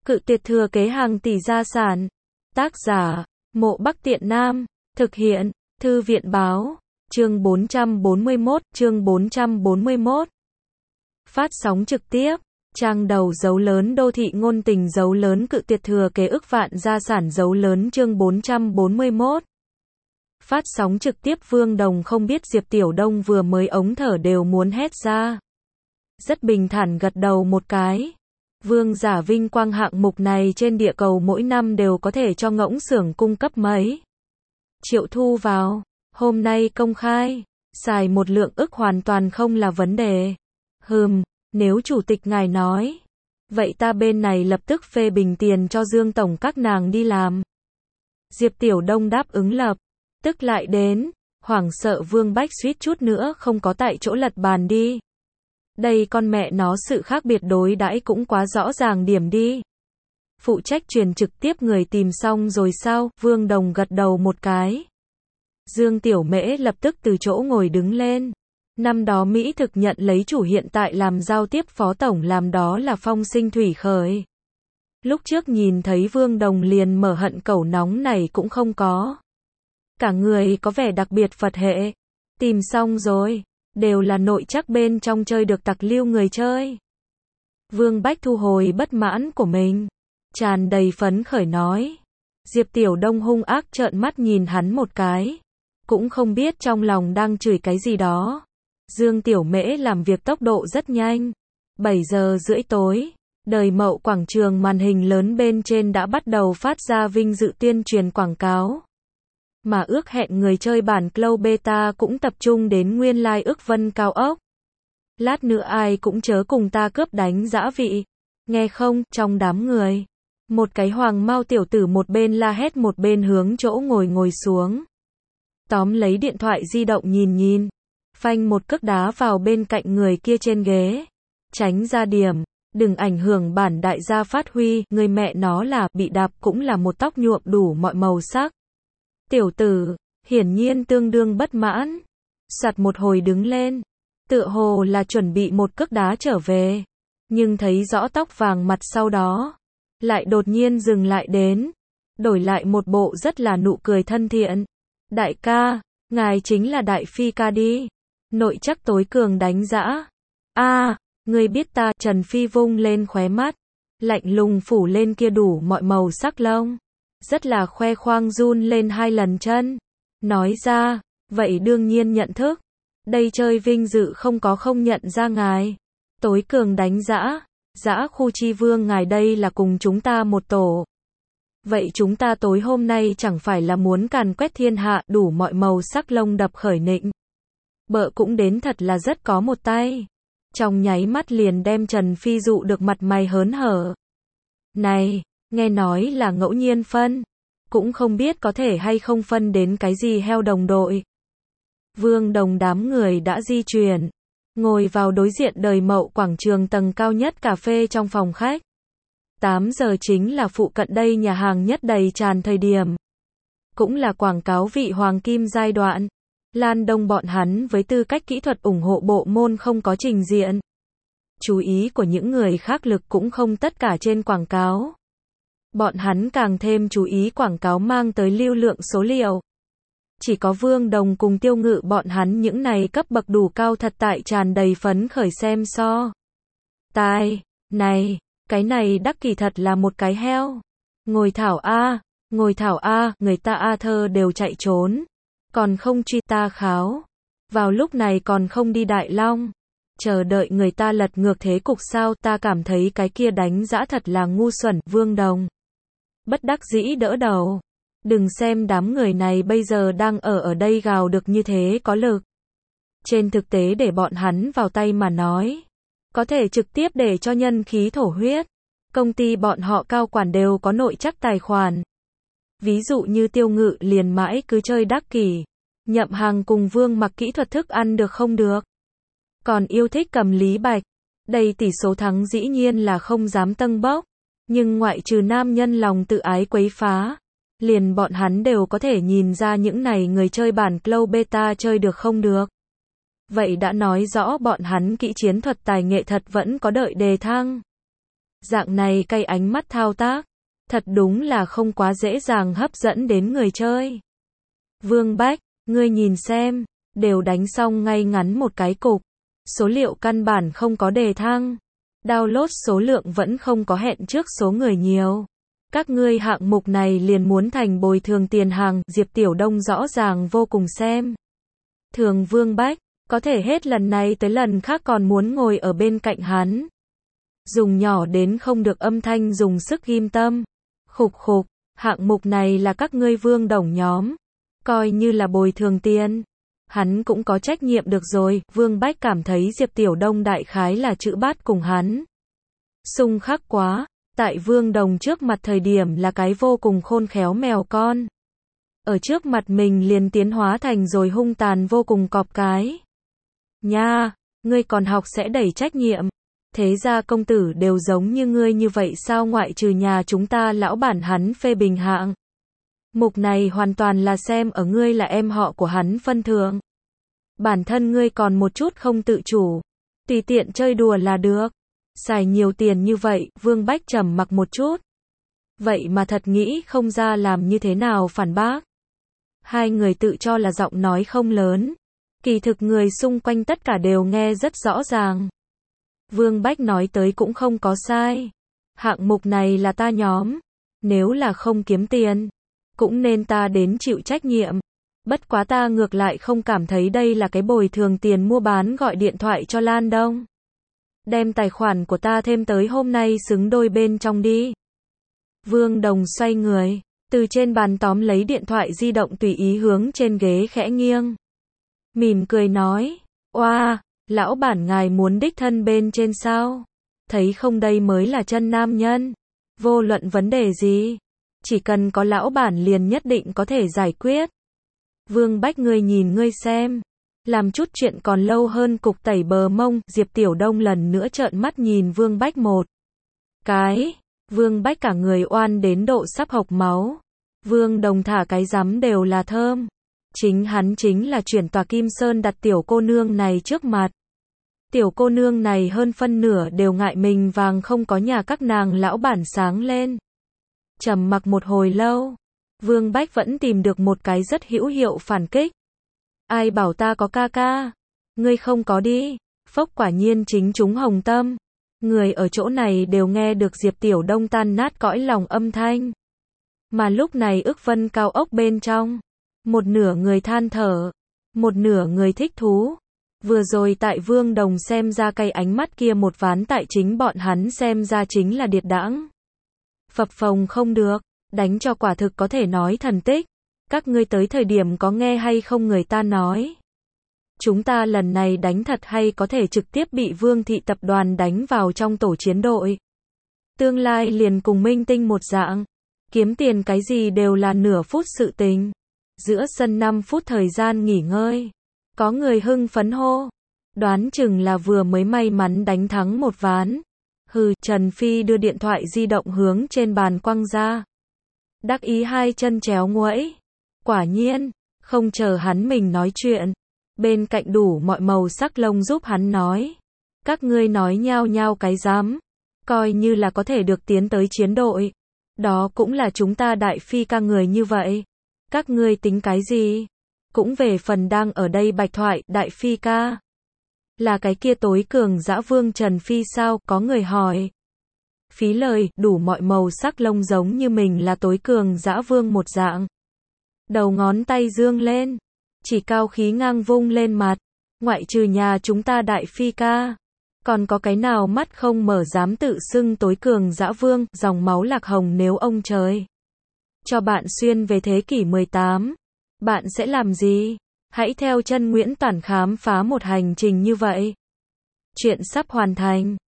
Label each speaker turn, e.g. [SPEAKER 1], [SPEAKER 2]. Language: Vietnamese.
[SPEAKER 1] Cự tuyệt thừa kế hàng tỷ gia sản. Tác giả, Mộ Bắc Tiện Nam. Thực hiện, Thư viện báo. Chương 441. Phát sóng trực tiếp. Trang đầu dấu lớn đô thị ngôn tình dấu lớn cự tuyệt thừa kế ức vạn gia sản dấu lớn chương 441. Phát sóng trực tiếp Vương Đồng không biết Diệp Tiểu Đông vừa mới ống thở đều muốn hét ra. Rất bình thản gật đầu một cái. Vương giả vinh quang hạng mục này trên địa cầu mỗi năm đều có thể cho ngỗng xưởng cung cấp mấy triệu thu vào. Hôm nay công khai, xài 1 lượng ức hoàn toàn không là vấn đề. Nếu chủ tịch ngài nói, vậy ta bên này lập tức phê bình tiền cho Dương Tổng các nàng đi làm. Diệp Tiểu Đông đáp ứng lập tức lại đến, hoảng sợ Vương Bách suýt chút nữa không có tại chỗ lật bàn đi. Đây con mẹ nó sự khác biệt đối đãi cũng quá rõ ràng điểm đi. Phụ trách truyền trực tiếp người tìm xong rồi sao? Vương Đồng gật đầu một cái. Dương Tiểu Mễ lập tức từ chỗ ngồi đứng lên. Năm đó Mỹ thực nhận lấy chủ hiện tại làm giao tiếp phó tổng làm đó là phong sinh thủy khởi. Lúc trước nhìn thấy Vương Đồng liền mở hận cẩu nóng này cũng không có. Cả người có vẻ đặc biệt Phật hệ. Tìm xong rồi. Đều là nội chắc bên trong chơi được tặc lưu người chơi. Vương Bách thu hồi bất mãn của mình. Tràn đầy phấn khởi nói. Diệp Tiểu Đông hung ác trợn mắt nhìn hắn một cái. Cũng không biết trong lòng đang chửi cái gì đó. Dương Tiểu Mễ làm việc tốc độ rất nhanh. 7 giờ rưỡi tối. Đời Mậu quảng trường màn hình lớn bên trên đã bắt đầu phát ra vinh dự tuyên truyền quảng cáo. Mà ước hẹn người chơi bản Cloud Beta cũng tập trung đến nguyên lai ước vân cao ốc. Lát nữa ai cũng chớ cùng ta cướp đánh dã vị. Nghe không, trong đám người. Một cái hoàng mao tiểu tử một bên la hét một bên hướng chỗ ngồi xuống. Tóm lấy điện thoại di động nhìn. Phanh một cước đá vào bên cạnh người kia trên ghế. Tránh ra điểm. Đừng ảnh hưởng bản đại gia phát huy. Người mẹ nó là bị đạp cũng là một tóc nhuộm đủ mọi màu sắc. Tiểu tử, hiển nhiên tương đương bất mãn. Sạt một hồi đứng lên. Tựa hồ là chuẩn bị một cước đá trở về. Nhưng thấy rõ tóc vàng mặt sau đó. Lại đột nhiên dừng lại đến. Đổi lại một bộ rất là nụ cười thân thiện. Đại ca, ngài chính là Đại Phi ca đi. Nội chắc tối cường đánh dã. Ngươi biết ta. Trần Phi vung lên khóe mắt. Lạnh lùng phủ lên kia đủ mọi màu sắc lông. Rất là khoe khoang run lên 2 lần chân. Nói ra, vậy đương nhiên nhận thức. Đây chơi vinh dự không nhận ra ngài. Tối cường đánh dã. Dã khu chi vương ngài đây là cùng chúng ta một tổ. Vậy chúng ta tối hôm nay chẳng phải là muốn càn quét thiên hạ đủ mọi màu sắc lông đập khởi nịnh. Bợ cũng đến thật là rất có một tay. Trong nháy mắt liền đem Trần Phi dụ được mặt mày hớn hở. Này, nghe nói là ngẫu nhiên phân. Cũng không biết có thể hay không phân đến cái gì heo đồng đội. Vương Đồng đám người đã di chuyển. Ngồi vào đối diện đời Mậu quảng trường tầng cao nhất cà phê trong phòng khách. 8 giờ chính là phụ cận đây nhà hàng nhất đầy tràn thời điểm. Cũng là quảng cáo vị hoàng kim giai đoạn. Lan Đông bọn hắn với tư cách kỹ thuật ủng hộ bộ môn không có trình diện. Chú ý của những người khác lực cũng không tất cả trên quảng cáo. Bọn hắn càng thêm chú ý quảng cáo mang tới lưu lượng số liệu. Chỉ có Vương Đồng cùng Tiêu Ngự bọn hắn những này cấp bậc đủ cao thật tại tràn đầy phấn khởi xem so. Tai, này, cái này đắc kỳ thật là một cái heo. Ngồi thảo a, người ta a thơ đều chạy trốn. Còn không truy ta kháo. Vào lúc này còn không đi Đại Long. Chờ đợi người ta lật ngược thế cục sao, ta cảm thấy cái kia đánh dã thật là ngu xuẩn. Vương Đồng bất đắc dĩ đỡ đầu. Đừng xem đám người này bây giờ đang ở đây gào được như thế có lực. Trên thực tế để bọn hắn vào tay mà nói. Có thể trực tiếp để cho nhân khí thổ huyết. Công ty bọn họ cao quản đều có nội chắc tài khoản. Ví dụ như Tiêu Ngự liền mãi cứ chơi đắc kỷ. Nhậm Hàng cùng Vương Mặc kỹ thuật thức ăn được không được. Còn yêu thích cầm Lý Bạch. Đây tỷ số thắng dĩ nhiên là không dám tâng bốc. Nhưng ngoại trừ nam nhân lòng tự ái quấy phá. Liền bọn hắn đều có thể nhìn ra những này người chơi bản Cloud Beta chơi được không được. Vậy đã nói rõ bọn hắn kỹ chiến thuật tài nghệ thật vẫn có đợi đề thăng. Dạng này cay ánh mắt thao tác, thật đúng là không quá dễ dàng hấp dẫn đến người chơi. Vương Bách, ngươi nhìn xem, đều đánh xong ngay ngắn một cái cục. Số liệu căn bản không có đề thăng. Download số lượng vẫn không có hẹn trước số người nhiều. Các ngươi hạng mục này liền muốn thành bồi thường tiền hàng, Diệp Tiểu Đông rõ ràng vô cùng xem thường Vương Bách, có thể hết lần này tới lần khác còn muốn ngồi ở bên cạnh hắn. Dùng nhỏ đến không được âm thanh dùng sức ghim tâm. Khục khục, hạng mục này là các ngươi Vương Đồng nhóm, coi như là bồi thường tiền. Hắn cũng có trách nhiệm được rồi, Vương Bách cảm thấy Diệp Tiểu Đông đại khái là chữ bát cùng hắn. Xung khắc quá, tại Vương Đồng trước mặt thời điểm là cái vô cùng khôn khéo mèo con. Ở trước mặt mình liền tiến hóa thành rồi hung tàn vô cùng cọp cái. Nha, ngươi còn học sẽ đẩy trách nhiệm. Thế ra công tử đều giống như ngươi như vậy sao, ngoại trừ nhà chúng ta lão bản hắn phê bình hạng mục này hoàn toàn là xem ở ngươi là em họ của hắn phân thượng. Bản thân ngươi còn một chút không tự chủ, tùy tiện chơi đùa là được. Xài nhiều tiền như vậy, Vương Bách trầm mặc một chút. Vậy mà thật nghĩ không ra làm như thế nào phản bác. Hai người tự cho là giọng nói không lớn, kỳ thực người xung quanh tất cả đều nghe rất rõ ràng. Vương Bách nói tới cũng không có sai. Hạng mục này là ta nhóm, nếu là không kiếm tiền, cũng nên ta đến chịu trách nhiệm. Bất quá ta ngược lại không cảm thấy đây là cái bồi thường tiền mua bán, gọi điện thoại cho Lan Đông. Đem tài khoản của ta thêm tới hôm nay xứng đôi bên trong đi. Vương Đồng xoay người, từ trên bàn tóm lấy điện thoại di động tùy ý hướng trên ghế khẽ nghiêng. Mỉm cười nói, oa, lão bản ngài muốn đích thân bên trên sao? Thấy không, đây mới là chân nam nhân. Vô luận vấn đề gì, chỉ cần có lão bản liền nhất định có thể giải quyết. Vương Bách, ngươi nhìn ngươi xem, làm chút chuyện còn lâu hơn cục tẩy bờ mông. Diệp Tiểu Đông lần nữa trợn mắt nhìn Vương Bách một cái. Vương Bách cả người oan đến độ sắp hộc máu. Vương Đồng thả cái rắm đều là thơm. Chính hắn chính là chuyển tòa Kim Sơn đặt tiểu cô nương này trước mặt. Tiểu cô nương này hơn phân nửa đều ngại mình vàng không có nhà các nàng lão bản sáng lên. Trầm mặc một hồi lâu, Vương Bách vẫn tìm được một cái rất hữu hiệu phản kích. Ai bảo ta có ca ca? Ngươi không có đi. Phốc, quả nhiên chính chúng hồng tâm. Người ở chỗ này đều nghe được Diệp Tiểu Đông tan nát cõi lòng âm thanh. Mà lúc này ức vân cao ốc bên trong, một nửa người than thở, một nửa người thích thú. Vừa rồi tại Vương Đồng xem ra cay ánh mắt kia, một ván tại chính bọn hắn xem ra chính là điệt đãng. Phập phồng không được, đánh cho quả thực có thể nói thần tích. Các ngươi tới thời điểm có nghe hay không người ta nói? Chúng ta lần này đánh thật hay có thể trực tiếp bị Vương thị tập đoàn đánh vào trong tổ chiến đội. Tương lai liền cùng minh tinh một dạng. Kiếm tiền cái gì đều là nửa phút sự tình. Giữa sân 5 phút thời gian nghỉ ngơi. Có người hưng phấn hô. Đoán chừng là vừa mới may mắn đánh thắng một ván. Hừ, Trần Phi đưa điện thoại di động hướng trên bàn quăng ra. Đắc ý hai chân chéo nguẫy. Quả nhiên, không chờ hắn mình nói chuyện. Bên cạnh đủ mọi màu sắc lông giúp hắn nói. Các ngươi nói nhao nhao cái dám. Coi như là có thể được tiến tới chiến đội. Đó cũng là chúng ta Đại Phi ca người như vậy. Các ngươi tính cái gì? Cũng về phần đang ở đây bạch thoại, Đại Phi ca. Là cái kia tối cường dã vương Trần Phi sao? Có người hỏi. Phí lời, đủ mọi màu sắc lông giống như mình là tối cường dã vương một dạng. Đầu ngón tay dương lên. Chỉ cao khí ngang vung lên mặt. Ngoại trừ nhà chúng ta Đại Phi ca. Còn có cái nào mắt không mở dám tự xưng tối cường dã vương, dòng máu lạc hồng nếu ông trời cho bạn xuyên về thế kỷ 18. Bạn sẽ làm gì? Hãy theo chân Nguyễn Toản khám phá một hành trình như vậy. Chuyện sắp hoàn thành.